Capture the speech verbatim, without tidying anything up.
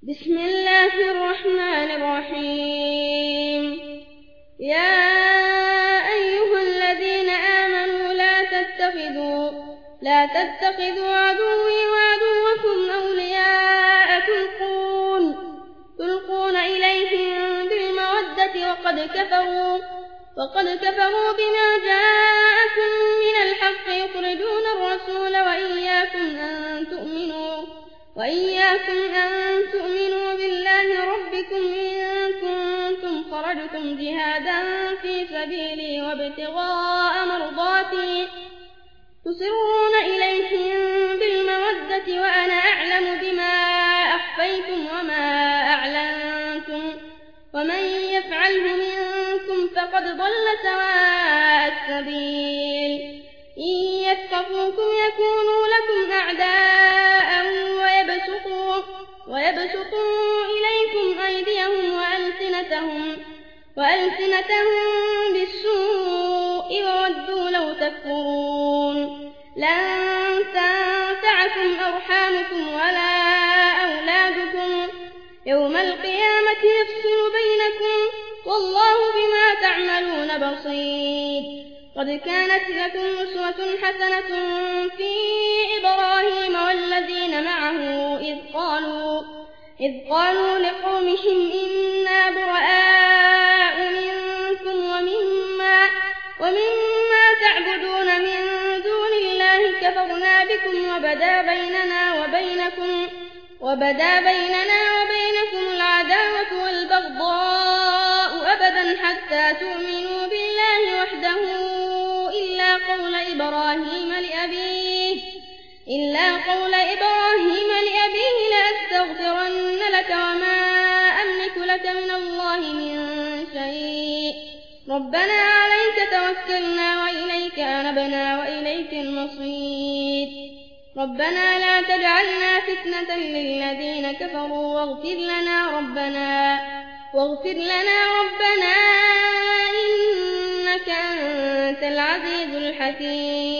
بسم الله الرحمن الرحيم يا أيها الذين آمنوا لا تتخذوا لا تتخذوا عدوي وعدوكم أولياء تلقون تلقون إليهم بالمودة وقد كفروا وقد كفروا بما جاءكم من الحق يخرجون الرسول وإياكم أن تؤمنوا وإياكم أن تؤمنوا بالله ربكم إن كنتم خرجتم جهادا في سبيلي وابتغاء مرضاتي تسرون إليهم بالمودة وأنا أعلم بما أخفيتم وما أعلنتم ومن يفعله منكم فقد ضل سواء السبيل إن يثقفوكم يكونوا لكم أعداء ويبسطوا, ويبسطوا إليكم أيديهم وألسنتهم, وألسنتهم بالسوء وودوا لو تكفرون لن تنفعكم أرحامكم ولا أولادكم يوم القيامة يفصل بينكم والله بما تعملون بصير قد كانت لكم أسوة حسنة في إبراهيم والذين معه إذ قالوا, إذ قالوا لقومهم إنا براء منكم ومما, ومما تعبدون من دون الله كفرنا بكم وبدا بيننا وبينكم, وبدا بيننا وبينكم العداوة والبغضاء أبدا حتى تؤمنوا بالله وحده إلا قول إبراهيم لأبيه إلا قول إبراهيم لأبيه لأستغفرن لك وما أملك لك من الله من شيء ربنا عليك توكلنا وإليك أنبنا وإليك المصير ربنا لا تجعلنا فتنة للذين كفروا واغفر لنا ربنا واغفر لنا ربنا إنك أنت العزيز الحكيم